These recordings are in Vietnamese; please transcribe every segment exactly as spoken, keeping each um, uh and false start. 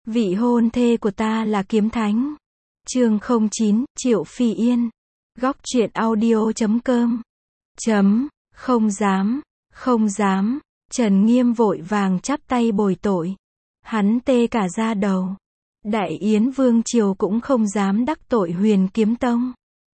Vị hôn thê của ta là kiếm thánh. Chương không chín, Triệu Phi Yên. Góc truyện audio chấm com. Chấm, không dám, không dám. Trần Nghiêm vội vàng chắp tay bồi tội. Hắn tê cả da đầu. Đại Yến Vương Triều cũng không dám đắc tội Huyền Kiếm Tông.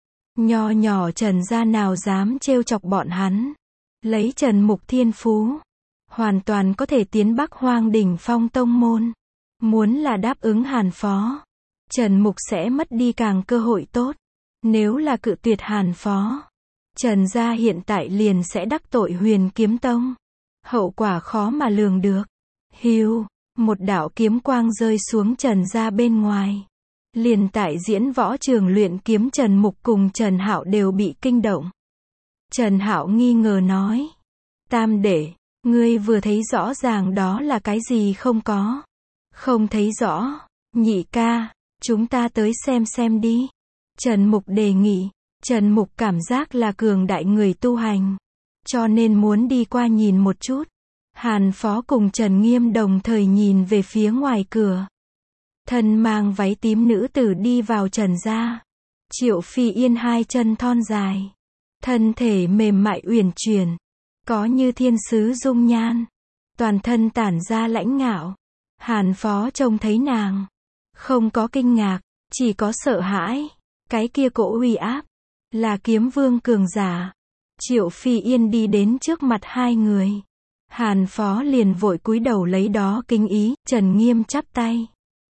Nho nhỏ Trần gia nào dám trêu chọc bọn hắn. Lấy Trần Mục thiên phú, hoàn toàn có thể tiến Bắc Hoang đỉnh phong tông môn. Muốn là đáp ứng Hàn Phó, Trần Mục sẽ mất đi càng cơ hội tốt. Nếu là cự tuyệt Hàn Phó, Trần gia hiện tại liền sẽ đắc tội Huyền Kiếm Tông. Hậu quả khó mà lường được. Hiu, một đạo kiếm quang rơi xuống Trần gia bên ngoài. Liền tại diễn võ trường luyện kiếm Trần Mục cùng Trần Hạo đều bị kinh động. Trần Hạo nghi ngờ nói: Tam đệ, ngươi vừa thấy rõ ràng đó là cái gì không có? Không thấy rõ. Nhị ca, chúng ta tới xem xem đi. Trần Mục đề nghị. Trần Mục cảm giác là cường đại người tu hành, cho nên muốn đi qua nhìn một chút. Hàn Phó cùng Trần Nghiêm đồng thời nhìn về phía ngoài cửa. Thân mang váy tím nữ tử đi vào Trần gia. Triệu Phi Yên hai chân thon dài, thân thể mềm mại uyển chuyển, có như thiên sứ dung nhan, toàn thân tản ra lãnh ngạo. Hàn Phó trông thấy nàng, không có kinh ngạc, chỉ có sợ hãi. Cái kia cỗ uy áp, là kiếm vương cường giả. Triệu Phi Yên đi đến trước mặt hai người. Hàn Phó liền vội cúi đầu lấy đó kính ý. Trần Nghiêm chắp tay,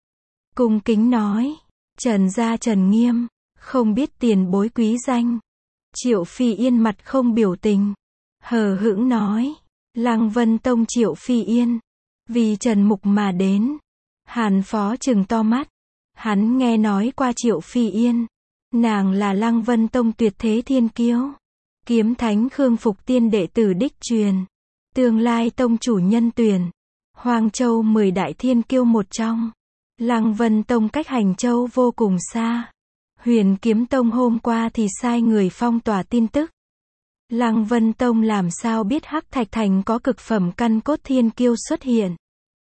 cung kính nói: Trần gia Trần Nghiêm, không biết tiền bối quý danh. Triệu Phi Yên mặt không biểu tình, hờ hững nói: Lăng Vân Tông Triệu Phi Yên, vì Trần Mục mà đến. Hàn Phó trừng to mắt. Hắn nghe nói qua Triệu Phi Yên. Nàng là Lăng Vân Tông tuyệt thế thiên kiêu, kiếm thánh Khương Phục Tiên đệ tử đích truyền, tương lai tông chủ nhân tuyển, Hoang Châu mười đại thiên kiêu một trong. Lăng Vân Tông cách Hành Châu vô cùng xa. Huyền Kiếm Tông hôm qua thì sai người phong tỏa tin tức. Lăng Vân Tông làm sao biết Hắc Thạch Thành có cực phẩm căn cốt thiên kiêu xuất hiện.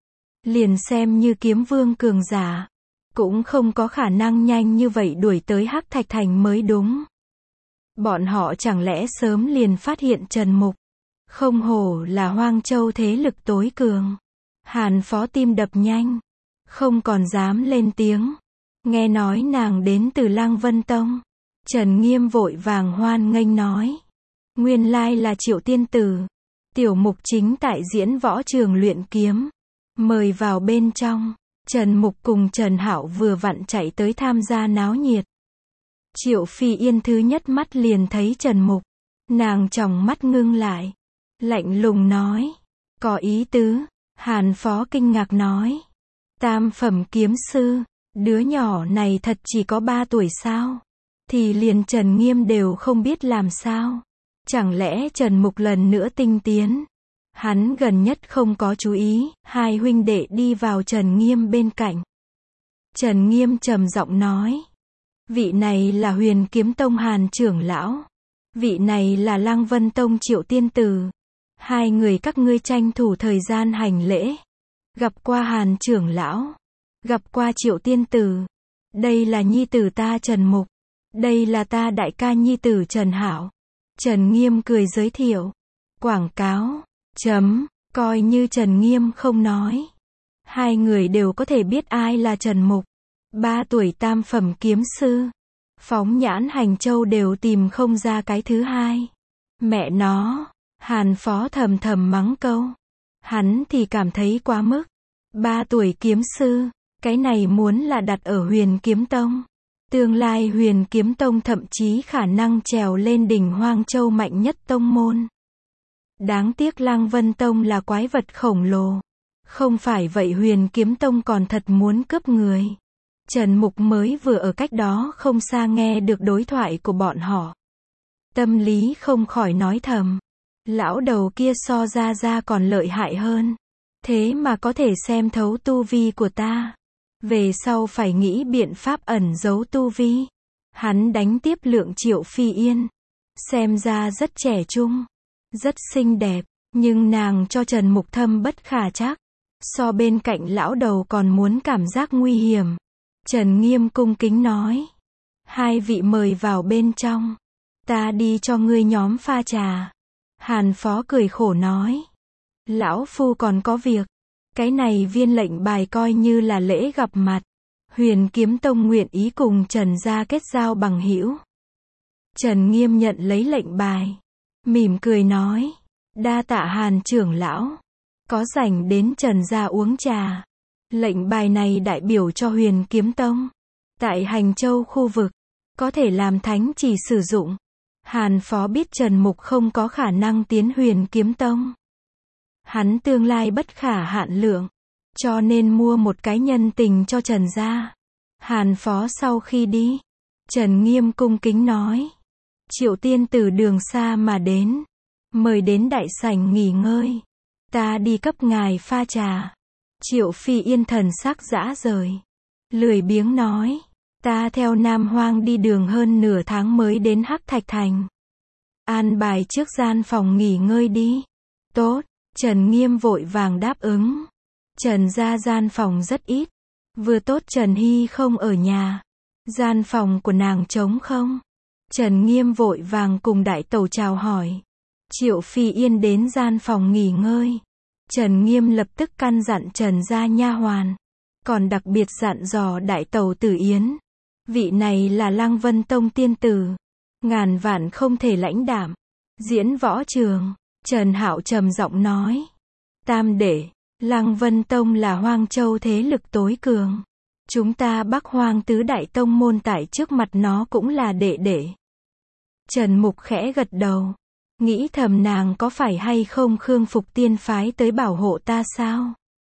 Liền xem như kiếm vương cường giả, cũng không có khả năng nhanh như vậy đuổi tới Hắc Thạch Thành mới đúng. Bọn họ chẳng lẽ sớm liền phát hiện Trần Mục? Không hổ là Hoang Châu thế lực tối cường. Hàn Phó tim đập nhanh, không còn dám lên tiếng. Nghe nói nàng đến từ Lăng Vân Tông. Trần Nghiêm vội vàng hoan nghênh nói: Nguyên lai là Triệu tiên tử. Tiểu Mục chính tại diễn võ trường luyện kiếm, mời vào bên trong. Trần Mục cùng Trần Hạo vừa vặn chạy tới tham gia náo nhiệt. Triệu Phi Yên thứ nhất mắt liền thấy Trần Mục. Nàng tròng mắt ngưng lại, lạnh lùng nói: Có ý tứ. Hàn Phó kinh ngạc nói: Tam phẩm kiếm sư, đứa nhỏ này thật chỉ có ba tuổi sao? Thì liền Trần Nghiêm đều không biết làm sao? Chẳng lẽ Trần Mục lần nữa tinh tiến? Hắn gần nhất không có chú ý. Hai huynh đệ đi vào Trần Nghiêm bên cạnh. Trần Nghiêm trầm giọng nói: Vị này là Huyền Kiếm Tông Hàn trưởng lão. Vị này là Lăng Vân Tông Triệu tiên tử. Hai người các ngươi tranh thủ thời gian hành lễ. Gặp qua Hàn trưởng lão, gặp qua Triệu tiên tử. Đây là nhi tử ta Trần Mục. Đây là ta đại ca nhi tử Trần Hạo. Trần Nghiêm cười giới thiệu. Quảng cáo. Chấm, coi như Trần Nghiêm không nói. Hai người đều có thể biết ai là Trần Mục. Ba tuổi tam phẩm kiếm sư. Phóng nhãn Hành Châu đều tìm không ra cái thứ hai. Mẹ nó. Hàn Phó thầm thầm mắng câu. Hắn thì cảm thấy quá mức. Ba tuổi kiếm sư, cái này muốn là đặt ở Huyền Kiếm Tông. Tương lai Huyền Kiếm Tông thậm chí khả năng trèo lên đỉnh Hoang Châu mạnh nhất tông môn. Đáng tiếc Lăng Vân Tông là quái vật khổng lồ. Không phải vậy Huyền Kiếm Tông còn thật muốn cướp người. Trần Mục mới vừa ở cách đó không xa nghe được đối thoại của bọn họ. Tâm lý không khỏi nói thầm: Lão đầu kia so ra ra còn lợi hại hơn. Thế mà có thể xem thấu tu vi của ta. Về sau phải nghĩ biện pháp ẩn giấu tu vi. Hắn đánh tiếp lượng Triệu Phi Yên. Xem ra rất trẻ trung, rất xinh đẹp, nhưng nàng cho Trần Mục thâm bất khả trắc. so bên cạnh lão đầu còn muốn cảm giác nguy hiểm. Trần Nghiêm cung kính nói. Hai vị mời vào bên trong. Ta đi cho ngươi nhóm pha trà. Hàn Phó cười khổ nói. Lão phu còn có việc. Cái này viên lệnh bài coi như là lễ gặp mặt. Huyền Kiếm Tông nguyện ý cùng Trần gia kết giao bằng hữu. Trần Nghiêm nhận lấy lệnh bài. Mỉm cười nói. Đa tạ Hàn trưởng lão. Có rảnh đến Trần gia uống trà. Lệnh bài này đại biểu cho Huyền Kiếm Tông. Tại Hành Châu khu vực. Có thể làm thánh chỉ sử dụng. Hàn Phó biết Trần Mục không có khả năng tiến Huyền Kiếm Tông. Hắn tương lai bất khả hạn lượng. Cho nên mua một cái nhân tình cho Trần gia. Hàn Phó sau khi đi. Trần Nghiêm cung kính nói. Triệu tiên từ đường xa mà đến. Mời đến đại sảnh nghỉ ngơi. Ta đi cấp ngài pha trà. Triệu Phi Yên thần sắc dã rời. Lười biếng nói. Ta theo Nam Hoang đi đường hơn nửa tháng mới đến Hắc Thạch Thành. An bài trước gian phòng nghỉ ngơi đi. Tốt. Trần Nghiêm vội vàng đáp ứng. Trần gia gian phòng rất ít. Vừa tốt Trần Hy không ở nhà. Gian phòng của nàng trống không. Trần Nghiêm vội vàng cùng đại tẩu chào hỏi. Triệu Phi Yên đến gian phòng nghỉ ngơi. Trần Nghiêm lập tức căn dặn Trần gia nha hoàn. Còn đặc biệt dặn dò đại tẩu Tử Yến. Vị này là Lăng Vân Tông tiên tử. Ngàn vạn không thể lãnh đạm. Diễn võ trường. Trần Hạo trầm giọng nói. Tam đệ. Lăng Vân Tông là Hoang Châu thế lực tối cường. Chúng ta Bắc Hoang tứ đại tông môn tại trước mặt nó cũng là đệ đệ. Trần Mục khẽ gật đầu. Nghĩ thầm nàng có phải hay không Khương Phục Tiên phái tới bảo hộ ta sao?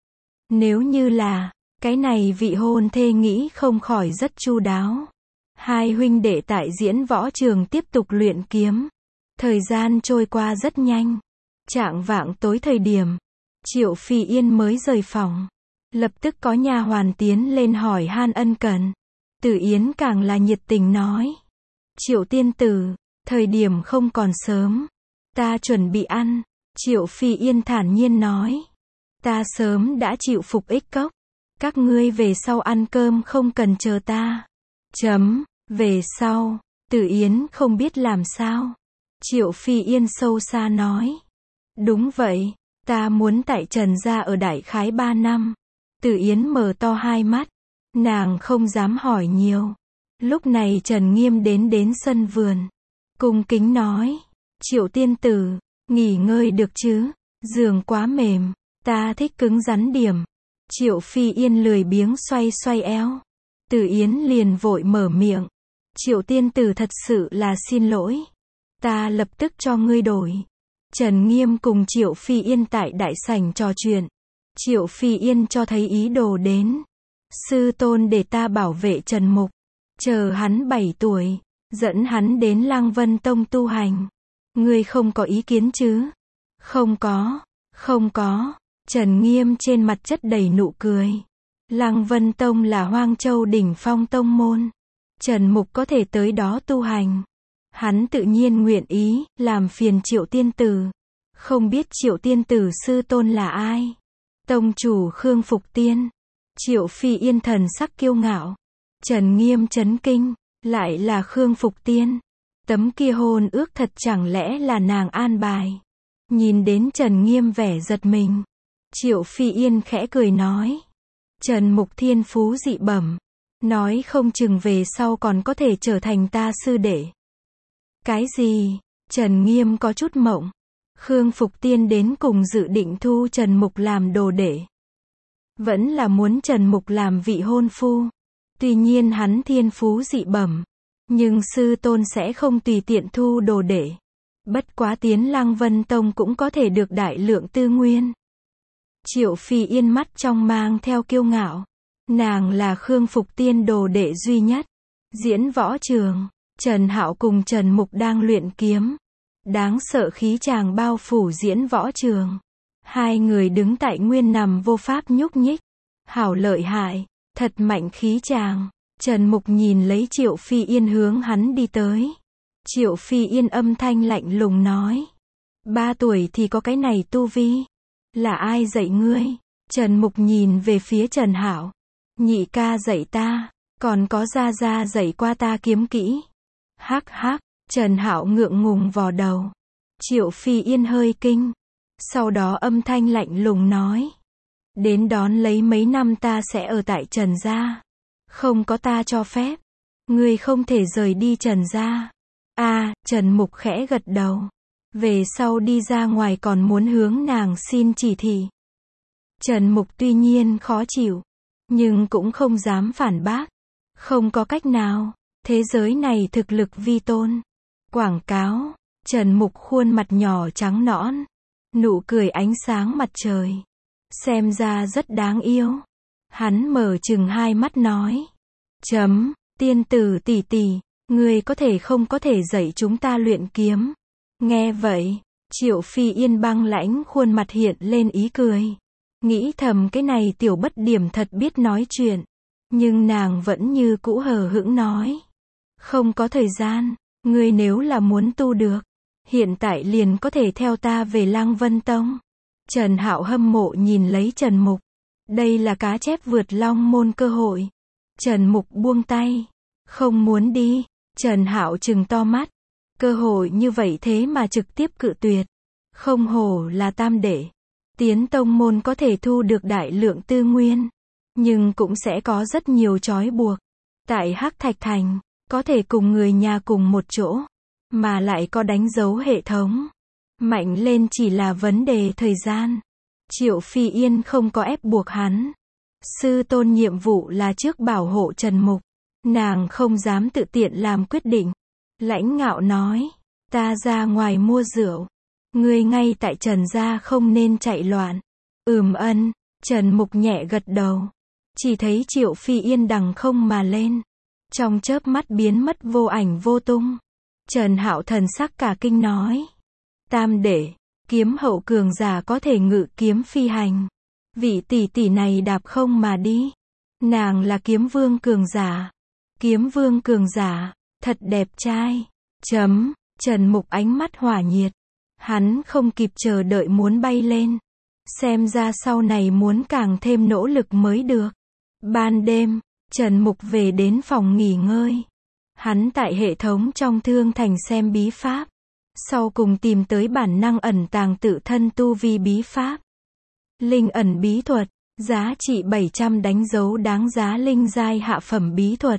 Nếu như là, cái này vị hôn thê nghĩ không khỏi rất chu đáo. Hai huynh đệ tại diễn võ trường tiếp tục luyện kiếm. Thời gian trôi qua rất nhanh. Chạng vạng tối thời điểm. Triệu Phi Yên mới rời phòng. Lập tức có nha hoàn tiến lên hỏi han ân cần. Tử Yến càng là nhiệt tình nói. Triệu tiên tử, thời điểm không còn sớm. Ta chuẩn bị ăn. Triệu Phi Yên thản nhiên nói. Ta sớm đã chịu phục ích cốc. Các ngươi về sau ăn cơm không cần chờ ta. Chấm, về sau. Tử Yến không biết làm sao. Triệu Phi Yên sâu xa nói. Đúng vậy, ta muốn tại Trần gia ở đại khái ba năm. Tử Yến mở to hai mắt. Nàng không dám hỏi nhiều. Lúc này Trần Nghiêm đến đến sân vườn. Cung kính nói. Triệu tiên tử, nghỉ ngơi được chứ? Giường quá mềm. Ta thích cứng rắn điểm. Triệu Phi Yên lười biếng xoay xoay eo. Tử Yến liền vội mở miệng. Triệu tiên tử thật sự là xin lỗi. Ta lập tức cho ngươi đổi. Trần Nghiêm cùng Triệu Phi Yên tại đại sảnh trò chuyện. Triệu Phi Yên cho thấy ý đồ đến. Sư tôn để ta bảo vệ Trần Mục. Chờ hắn bảy tuổi. Dẫn hắn đến Lăng Vân Tông tu hành. Ngươi không có ý kiến chứ? Không có. Không có. Trần Nghiêm trên mặt chất đầy nụ cười. Lăng Vân Tông là Hoang Châu đỉnh phong tông môn. Trần Mục có thể tới đó tu hành. Hắn tự nhiên nguyện ý, làm phiền Triệu tiên tử. Không biết Triệu tiên tử sư tôn là ai? Tông chủ Khương Phục Tiên. Triệu Phi Yên thần sắc kiêu ngạo. Trần Nghiêm chấn kinh, lại là Khương Phục Tiên. Tấm kia hôn ước thật chẳng lẽ là nàng an bài. Nhìn đến Trần Nghiêm vẻ giật mình. Triệu Phi Yên khẽ cười nói. Trần Mục thiên phú dị bẩm. Nói không chừng về sau còn có thể trở thành ta sư đệ. Cái gì? Trần Nghiêm có chút mộng. Khương Phục Tiên đến cùng dự định thu Trần Mục làm đồ đệ. Vẫn là muốn Trần Mục làm vị hôn phu. Tuy nhiên hắn thiên phú dị bẩm. Nhưng sư tôn sẽ không tùy tiện thu đồ đệ. Bất quá tiến Lăng Vân Tông cũng có thể được đại lượng tư nguyên. Triệu Phi Yên mắt trong mang theo kiêu ngạo. Nàng là Khương Phục Tiên đồ đệ duy nhất. Diễn võ trường. Trần Hạo cùng Trần Mục đang luyện kiếm. Đáng sợ khí tràng bao phủ diễn võ trường. Hai người đứng tại nguyên nằm vô pháp nhúc nhích. Hảo lợi hại. Thật mạnh khí tràng. Trần Mục nhìn lấy Triệu Phi Yên hướng hắn đi tới. Triệu Phi Yên âm thanh lạnh lùng nói. Ba tuổi thì có cái này tu vi. Là ai dạy ngươi? Trần Mục nhìn về phía Trần Hạo. Nhị ca dạy ta, còn có gia gia dạy qua ta kiếm kỹ. Hắc hắc, Trần Hạo ngượng ngùng vò đầu. Triệu Phi Yên hơi kinh. Sau đó âm thanh lạnh lùng nói. Đến đón lấy mấy năm ta sẽ ở tại Trần gia. Không có ta cho phép. Ngươi không thể rời đi Trần gia. A, Trần Mục khẽ gật đầu. Về sau đi ra ngoài còn muốn hướng nàng xin chỉ thị. Trần Mục tuy nhiên khó chịu, nhưng cũng không dám phản bác. Không có cách nào, thế giới này thực lực vi tôn. Quảng cáo, Trần Mục khuôn mặt nhỏ trắng nõn, nụ cười ánh sáng mặt trời. Xem ra rất đáng yêu. Hắn mở chừng hai mắt nói. Chấm, tiên tử tỷ tỷ, ngươi có thể không có thể dạy chúng ta luyện kiếm. Nghe vậy, Triệu Phi Yên băng lãnh khuôn mặt hiện lên ý cười. Nghĩ thầm cái này tiểu bất điểm thật biết nói chuyện. Nhưng nàng vẫn như cũ hờ hững nói. Không có thời gian, ngươi nếu là muốn tu được, hiện tại liền có thể theo ta về Lăng Vân Tông. Trần Hạo hâm mộ nhìn lấy Trần Mục. Đây là cá chép vượt long môn cơ hội. Trần Mục buông tay. Không muốn đi. Trần Hạo trừng to mắt. Cơ hội như vậy thế mà trực tiếp cự tuyệt. Không hổ là tam đệ. Tiến tông môn có thể thu được đại lượng tư nguyên. Nhưng cũng sẽ có rất nhiều trói buộc. Tại Hắc Thạch Thành, có thể cùng người nhà cùng một chỗ. Mà lại có đánh dấu hệ thống. Mạnh lên chỉ là vấn đề thời gian. Triệu Phi Yên không có ép buộc hắn. Sư tôn nhiệm vụ là trước bảo hộ Trần Mục. Nàng không dám tự tiện làm quyết định. Lãnh ngạo nói. Ta ra ngoài mua rượu. Ngươi ngay tại Trần gia không nên chạy loạn. Ừm ân. Trần Mục nhẹ gật đầu. Chỉ thấy Triệu Phi Yên đằng không mà lên. Trong chớp mắt biến mất vô ảnh vô tung. Trần Hạo thần sắc cả kinh nói. Tam đệ, kiếm hậu cường giả có thể ngự kiếm phi hành. Vị tỷ tỷ này đạp không mà đi. Nàng là kiếm vương cường giả. Kiếm vương cường giả, thật đẹp trai. Chấm, Trần Mục ánh mắt hỏa nhiệt. Hắn không kịp chờ đợi muốn bay lên. Xem ra sau này muốn càng thêm nỗ lực mới được. Ban đêm, Trần Mục về đến phòng nghỉ ngơi. Hắn tại hệ thống trong Thương Thành xem bí pháp. Sau cùng tìm tới bản năng ẩn tàng tự thân tu vi bí pháp. Linh ẩn bí thuật, giá trị bảy trăm đánh dấu đáng giá linh giai hạ phẩm bí thuật.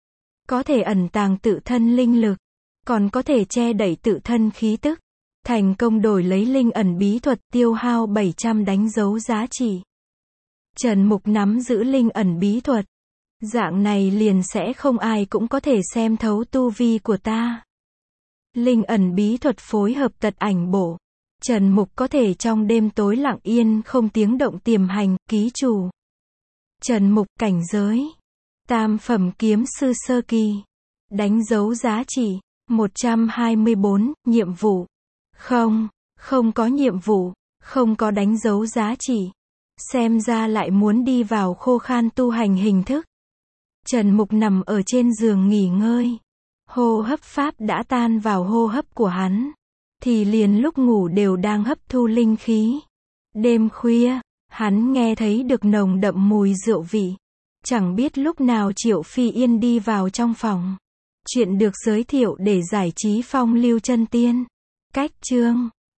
Có thể ẩn tàng tự thân linh lực, còn có thể che đậy tự thân khí tức. Thành công đổi lấy linh ẩn bí thuật tiêu hao bảy trăm đánh dấu giá trị. Trần Mục nắm giữ linh ẩn bí thuật. Dạng này liền sẽ không ai cũng có thể xem thấu tu vi của ta. Linh ẩn bí thuật phối hợp tật ảnh bổ. Trần Mục có thể trong đêm tối lặng yên không tiếng động tiềm hành, ký chủ. Trần Mục cảnh giới. Tam phẩm kiếm sư sơ kỳ. Đánh dấu giá trị. một trăm hai mươi bốn, nhiệm vụ. Không, không có nhiệm vụ, không có đánh dấu giá trị. Xem ra lại muốn đi vào khô khan tu hành hình thức. Trần Mục nằm ở trên giường nghỉ ngơi. Hô hấp pháp đã tan vào hô hấp của hắn. Thì liền lúc ngủ đều đang hấp thu linh khí. Đêm khuya, hắn nghe thấy được nồng đậm mùi rượu vị. Chẳng biết lúc nào Triệu Phi Yên đi vào trong phòng. Chuyện được giới thiệu để giải trí phong lưu chân tiên. Cách chương